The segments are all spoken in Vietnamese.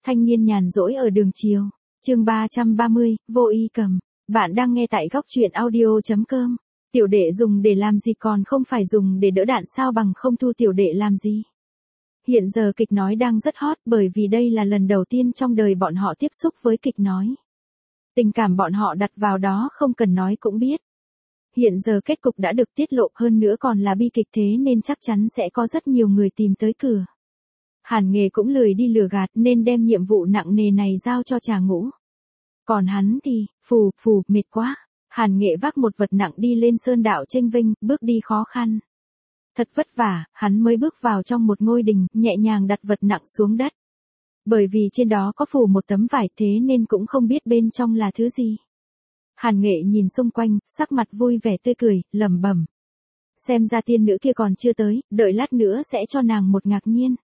Thanh niên nhàn rỗi ở đường chiều. Chương 330, vô ý cầm. Bạn đang nghe tại góc truyện audio.com. Tiểu đệ dùng để làm gì còn không phải dùng để đỡ đạn sao, bằng không thu tiểu đệ làm gì. Hiện giờ kịch nói đang rất hot bởi vì đây là lần đầu tiên trong đời bọn họ tiếp xúc với kịch nói. Tình cảm bọn họ đặt vào đó không cần nói cũng biết. Hiện giờ kết cục đã được tiết lộ, hơn nữa còn là bi kịch, thế nên chắc chắn sẽ có rất nhiều người tìm tới cửa. Hàn Nghệ cũng lười đi lừa gạt nên đem nhiệm vụ nặng nề này giao cho Trà Ngũ. Còn hắn thì, mệt quá. Hàn Nghệ vác một vật nặng đi lên sơn đạo chênh vênh, bước đi khó khăn. Thật vất vả, hắn mới bước vào trong một ngôi đình, nhẹ nhàng đặt vật nặng xuống đất. Bởi vì trên đó có phủ một tấm vải, thế nên cũng không biết bên trong là thứ gì. Hàn Nghệ nhìn xung quanh, sắc mặt vui vẻ tươi cười, lẩm bẩm. Xem ra tiên nữ kia còn chưa tới, đợi lát nữa sẽ cho nàng một ngạc nhiên.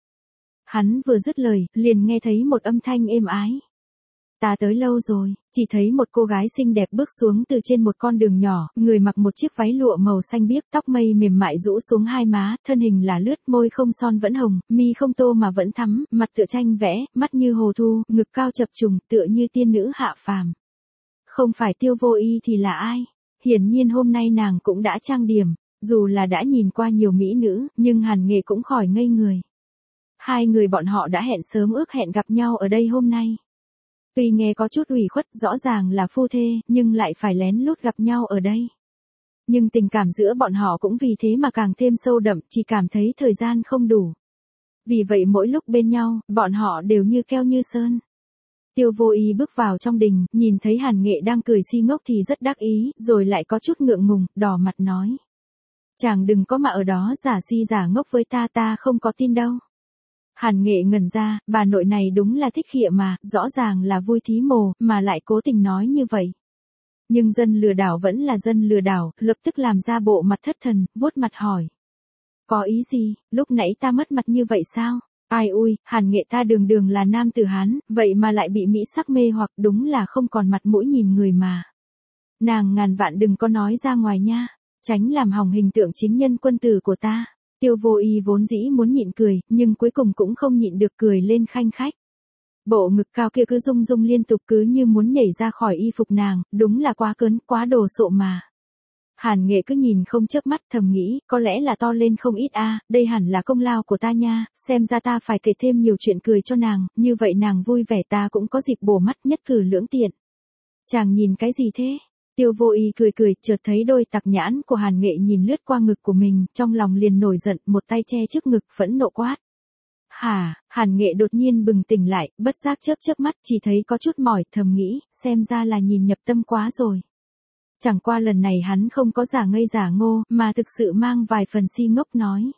Hắn vừa dứt lời, liền nghe thấy một âm thanh êm ái. Ta tới lâu rồi, chỉ thấy một cô gái xinh đẹp bước xuống từ trên một con đường nhỏ, người mặc một chiếc váy lụa màu xanh biếc, tóc mây mềm mại rũ xuống hai má, thân hình là lướt, môi không son vẫn hồng, mi không tô mà vẫn thắm, mặt tựa tranh vẽ, mắt như hồ thu, ngực cao chập trùng, tựa như tiên nữ hạ phàm. Không phải Tiêu Vô Y thì là ai? Hiển nhiên hôm nay nàng cũng đã trang điểm, dù là đã nhìn qua nhiều mỹ nữ, nhưng Hàn Nghệ cũng khỏi ngây người. Hai người bọn họ đã hẹn sớm, ước hẹn gặp nhau ở đây hôm nay. Tuy nghe có chút ủy khuất, rõ ràng là phu thê, nhưng lại phải lén lút gặp nhau ở đây. Nhưng tình cảm giữa bọn họ cũng vì thế mà càng thêm sâu đậm, chỉ cảm thấy thời gian không đủ. Vì vậy mỗi lúc bên nhau, bọn họ đều như keo như sơn. Tiêu Vô Y bước vào trong đình, nhìn thấy Hàn Nghệ đang cười si ngốc thì rất đắc ý, rồi lại có chút ngượng ngùng, đỏ mặt nói. Chàng đừng có mà ở đó giả si giả ngốc với ta không có tin đâu. Hàn Nghệ ngẩn ra, bà nội này đúng là thích khịa mà, rõ ràng là vui thí mồ, mà lại cố tình nói như vậy. Nhưng dân lừa đảo vẫn là dân lừa đảo, lập tức làm ra bộ mặt thất thần, vuốt mặt hỏi. Có ý gì, lúc nãy ta mất mặt như vậy sao? Ai ui, Hàn Nghệ ta đường đường là nam tử Hán, vậy mà lại bị mỹ sắc mê hoặc, đúng là không còn mặt mũi nhìn người mà. Nàng ngàn vạn đừng có nói ra ngoài nha, tránh làm hỏng hình tượng chính nhân quân tử của ta. Tiêu Vô Y vốn dĩ muốn nhịn cười, nhưng cuối cùng cũng không nhịn được cười lên khanh khách. Bộ ngực cao kia cứ rung rung liên tục, cứ như muốn nhảy ra khỏi y phục nàng, đúng là quá cớn, quá đồ sộ mà. Hàn Nghệ cứ nhìn không chớp mắt, thầm nghĩ, có lẽ là to lên không ít a, đây hẳn là công lao của ta nha, xem ra ta phải kể thêm nhiều chuyện cười cho nàng, như vậy nàng vui vẻ ta cũng có dịp bổ mắt, nhất cử lưỡng tiện. Chàng nhìn cái gì thế? Tiêu Vô Y cười, chợt thấy đôi tặc nhãn của Hàn Nghệ nhìn lướt qua ngực của mình, trong lòng liền nổi giận, một tay che trước ngực, phẫn nộ quát. Hả? Hàn Nghệ đột nhiên bừng tỉnh lại, bất giác chớp mắt, chỉ thấy có chút mỏi, thầm nghĩ, xem ra là nhìn nhập tâm quá rồi. Chẳng qua lần này hắn không có giả ngây giả ngô, mà thực sự mang vài phần si ngốc nói.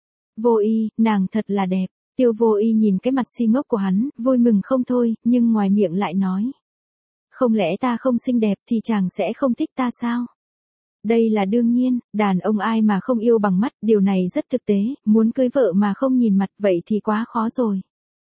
Vô Y, nàng thật là đẹp. Tiêu Vô Y nhìn cái mặt si ngốc của hắn, vui mừng không thôi, nhưng ngoài miệng lại nói. Không lẽ ta không xinh đẹp thì chàng sẽ không thích ta sao? Đây là đương nhiên, đàn ông ai mà không yêu bằng mắt, điều này rất thực tế, muốn cưới vợ mà không nhìn mặt vậy thì quá khó rồi.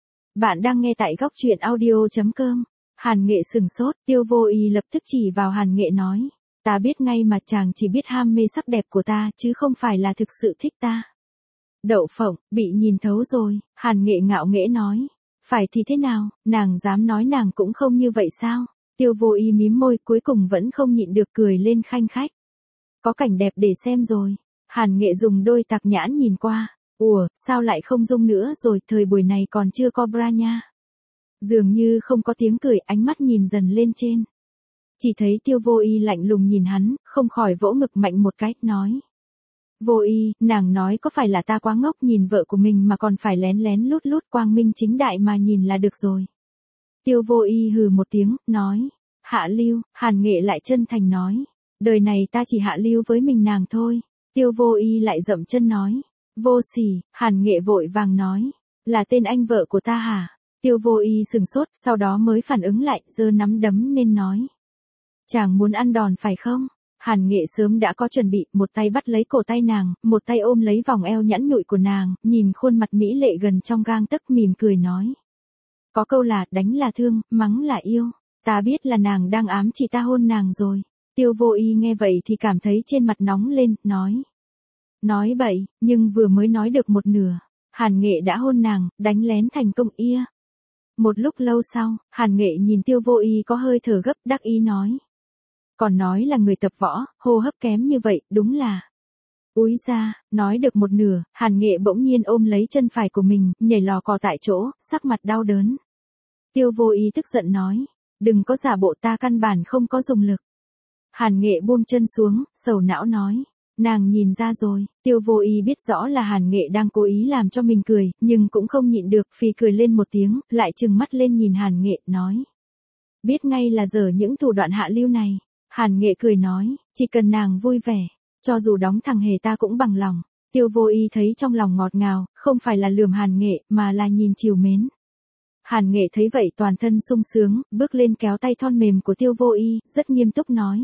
Bạn đang nghe tại góc truyện audio.com. Hàn Nghệ sừng sốt, Tiêu Vô Y lập tức chỉ vào Hàn Nghệ nói. Ta biết ngay mà, chàng chỉ biết ham mê sắc đẹp của ta, chứ không phải là thực sự thích ta. Đậu phộng, bị nhìn thấu rồi, Hàn Nghệ ngạo nghễ nói. Phải thì thế nào, nàng dám nói nàng cũng không như vậy sao? Tiêu Vô Y mím môi, cuối cùng vẫn không nhịn được cười lên khanh khách. Có cảnh đẹp để xem rồi. Hàn Nghệ dùng đôi tạc nhãn nhìn qua. Ủa, sao lại không dung nữa rồi, thời buổi này còn chưa có bra nha. Dường như không có tiếng cười, ánh mắt nhìn dần lên trên. Chỉ thấy Tiêu Vô Y lạnh lùng nhìn hắn, không khỏi vỗ ngực mạnh một cái, nói. Vô Y, nàng nói có phải là ta quá ngốc nhìn vợ của mình mà còn phải lén lén lút lút quang minh chính đại mà nhìn là được rồi. Tiêu Vô Y hừ một tiếng, nói. Hạ lưu, Hàn Nghệ lại chân thành nói. Đời này ta chỉ hạ lưu với mình nàng thôi. Tiêu Vô Y lại dậm chân nói. Vô sỉ, Hàn Nghệ vội vàng nói. Là tên anh vợ của ta hả? Tiêu Vô Y sừng sốt, sau đó mới phản ứng lại, giơ nắm đấm nên nói. Chàng muốn ăn đòn phải không? Hàn Nghệ sớm đã có chuẩn bị, một tay bắt lấy cổ tay nàng, một tay ôm lấy vòng eo nhẵn nhụi của nàng, nhìn khuôn mặt mỹ lệ gần trong gang tấc mỉm cười nói. Có câu là, đánh là thương, mắng là yêu. Ta biết là nàng đang ám chỉ ta hôn nàng rồi. Tiêu Vô Y nghe vậy thì cảm thấy trên mặt nóng lên, nói. Nói bậy, nhưng vừa mới nói được một nửa. Hàn Nghệ đã hôn nàng, đánh lén thành công ia. Một lúc lâu sau, Hàn Nghệ nhìn Tiêu Vô Y có hơi thở gấp, đắc ý nói. Còn nói là người tập võ, hô hấp kém như vậy, đúng là. Úi ra, nói được một nửa, Hàn Nghệ bỗng nhiên ôm lấy chân phải của mình, nhảy lò cò tại chỗ, sắc mặt đau đớn. Tiêu Vô Y tức giận nói, đừng có giả bộ, ta căn bản không có dùng lực. Hàn Nghệ buông chân xuống, sầu não nói, nàng nhìn ra rồi. Tiêu Vô Y biết rõ là Hàn Nghệ đang cố ý làm cho mình cười, nhưng cũng không nhịn được, phì cười lên một tiếng, lại trừng mắt lên nhìn Hàn Nghệ, nói. Biết ngay là giở những thủ đoạn hạ lưu này. Hàn Nghệ cười nói, chỉ cần nàng vui vẻ, cho dù đóng thằng hề ta cũng bằng lòng. Tiêu Vô Y thấy trong lòng ngọt ngào, không phải là lườm Hàn Nghệ, mà là nhìn trìu mến. Hàn Nghệ thấy vậy toàn thân sung sướng, bước lên kéo tay thon mềm của Tiêu Vô Y, rất nghiêm túc nói.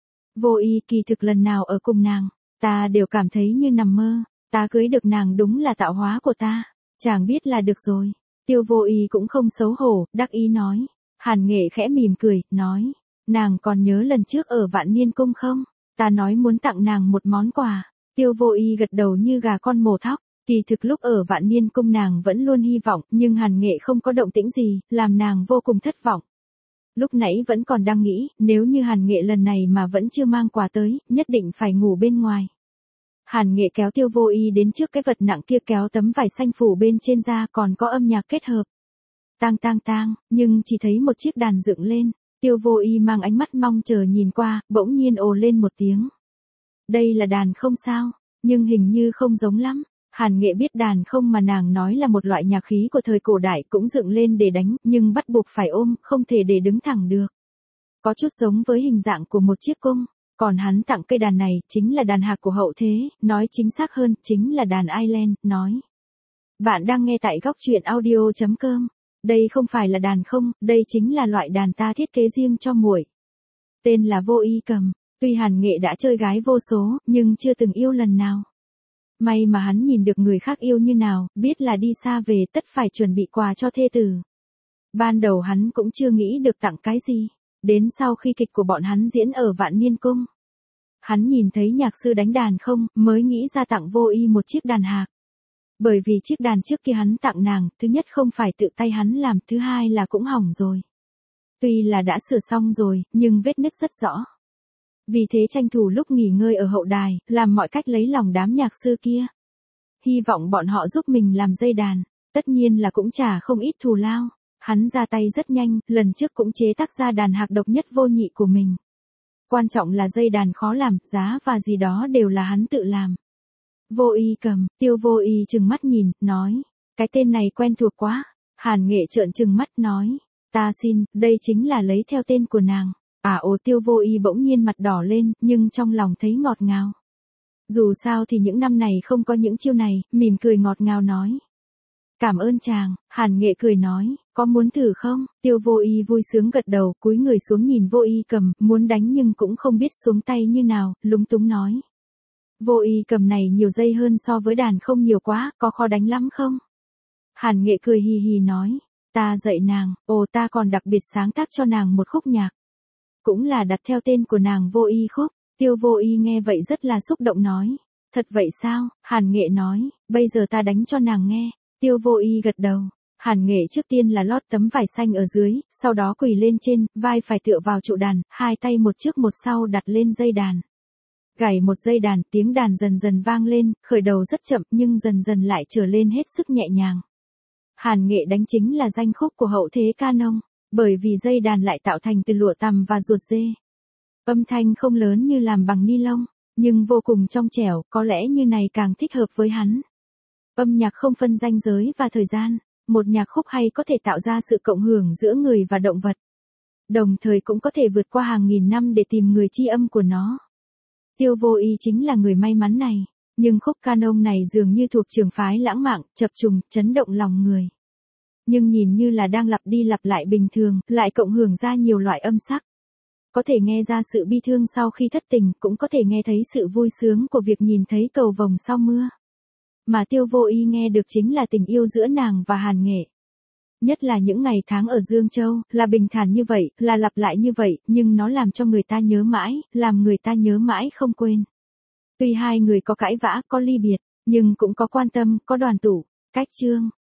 Vô Y, kỳ thực lần nào ở cùng nàng, ta đều cảm thấy như nằm mơ, ta cưới được nàng đúng là tạo hóa của ta, chàng biết là được rồi. Tiêu Vô Y cũng không xấu hổ, đắc ý nói. Hàn Nghệ khẽ mỉm cười, nói, nàng còn nhớ lần trước ở Vạn Niên Cung không? Ta nói muốn tặng nàng một món quà. Tiêu Vô Y gật đầu như gà con mổ thóc. Kỳ thực lúc ở Vạn Niên Cung nàng vẫn luôn hy vọng, nhưng Hàn Nghệ không có động tĩnh gì, làm nàng vô cùng thất vọng. Lúc nãy vẫn còn đang nghĩ, nếu như Hàn Nghệ lần này mà vẫn chưa mang quà tới, nhất định phải ngủ bên ngoài. Hàn Nghệ kéo Tiêu Vô Y đến trước cái vật nặng kia, kéo tấm vải xanh phủ bên trên ra, còn có âm nhạc kết hợp. Tang tang tang, nhưng chỉ thấy một chiếc đàn dựng lên. Tiêu Vô Y mang ánh mắt mong chờ nhìn qua, bỗng nhiên ồ lên một tiếng. Đây là đàn không sao, nhưng hình như không giống lắm. Hàn Nghệ biết đàn không mà nàng nói là một loại nhạc khí của thời cổ đại, cũng dựng lên để đánh, nhưng bắt buộc phải ôm, không thể để đứng thẳng được. Có chút giống với hình dạng của một chiếc cung, còn hắn tặng cây đàn này, chính là đàn hạc của hậu thế, nói chính xác hơn, chính là đàn Ireland, nói. Bạn đang nghe tại góc truyện audio.com. Đây không phải là đàn không, đây chính là loại đàn ta thiết kế riêng cho muội. Tên là Vô Y cầm. Tuy Hàn Nghệ đã chơi gái vô số, nhưng chưa từng yêu lần nào. May mà hắn nhìn được người khác yêu như nào, biết là đi xa về tất phải chuẩn bị quà cho thê tử. Ban đầu hắn cũng chưa nghĩ được tặng cái gì. Đến sau khi kịch của bọn hắn diễn ở Vạn Niên Cung, hắn nhìn thấy nhạc sư đánh đàn không, mới nghĩ ra tặng Vô Y một chiếc đàn hạc. Bởi vì chiếc đàn trước kia hắn tặng nàng, thứ nhất không phải tự tay hắn làm, thứ hai là cũng hỏng rồi. Tuy là đã sửa xong rồi, nhưng vết nứt rất rõ. Vì thế tranh thủ lúc nghỉ ngơi ở hậu đài, làm mọi cách lấy lòng đám nhạc sư kia. Hy vọng bọn họ giúp mình làm dây đàn, tất nhiên là cũng trả không ít thù lao. Hắn ra tay rất nhanh, lần trước cũng chế tác ra đàn hạc độc nhất vô nhị của mình. Quan trọng là dây đàn khó làm, giá và gì đó đều là hắn tự làm. Vô Y cầm, Tiêu Vô Y trừng mắt nhìn, nói, cái tên này quen thuộc quá. Hàn Nghệ trợn trừng mắt nói, ta xin, đây chính là lấy theo tên của nàng. Tiêu Vô Y bỗng nhiên mặt đỏ lên, nhưng trong lòng thấy ngọt ngào. Dù sao thì những năm này không có những chiêu này, mỉm cười ngọt ngào nói. Cảm ơn chàng. Hàn Nghệ cười nói, có muốn thử không? Tiêu Vô Y vui sướng gật đầu, cúi người xuống nhìn Vô Y cầm, muốn đánh nhưng cũng không biết xuống tay như nào, lúng túng nói. Vô Y cầm này nhiều dây hơn so với đàn không nhiều quá, có khó đánh lắm không? Hàn Nghệ cười hì hì nói, ta dạy nàng, ta còn đặc biệt sáng tác cho nàng một khúc nhạc. Cũng là đặt theo tên của nàng Vô Y khúc. Tiêu Vô Y nghe vậy rất là xúc động nói, thật vậy sao? Hàn Nghệ nói, bây giờ ta đánh cho nàng nghe. Tiêu Vô Y gật đầu. Hàn Nghệ trước tiên là lót tấm vải xanh ở dưới, sau đó quỳ lên trên, vai phải tựa vào trụ đàn, hai tay một trước một sau đặt lên dây đàn. Gảy một dây đàn, tiếng đàn dần dần vang lên, khởi đầu rất chậm nhưng dần dần lại trở lên hết sức nhẹ nhàng. Hàn Nghệ đánh chính là danh khúc của hậu thế canon, bởi vì dây đàn lại tạo thành từ lụa tằm và ruột dê. Âm thanh không lớn như làm bằng ni lông, nhưng vô cùng trong trẻo, có lẽ như này càng thích hợp với hắn. Âm nhạc không phân ranh giới và thời gian, một nhạc khúc hay có thể tạo ra sự cộng hưởng giữa người và động vật. Đồng thời cũng có thể vượt qua hàng nghìn năm để tìm người tri âm của nó. Tiêu Vô Y chính là người may mắn này, nhưng khúc canon này dường như thuộc trường phái lãng mạn, chập trùng, chấn động lòng người. Nhưng nhìn như là đang lặp đi lặp lại bình thường, lại cộng hưởng ra nhiều loại âm sắc. Có thể nghe ra sự bi thương sau khi thất tình, cũng có thể nghe thấy sự vui sướng của việc nhìn thấy cầu vồng sau mưa. Mà Tiêu Vô Y nghe được chính là tình yêu giữa nàng và Hàn Nghệ. Nhất là những ngày tháng ở Dương Châu, là bình thản như vậy, là lặp lại như vậy, nhưng nó làm cho người ta nhớ mãi, làm người ta nhớ mãi không quên. Tuy hai người có cãi vã, có ly biệt, nhưng cũng có quan tâm, có đoàn tụ. Cách chương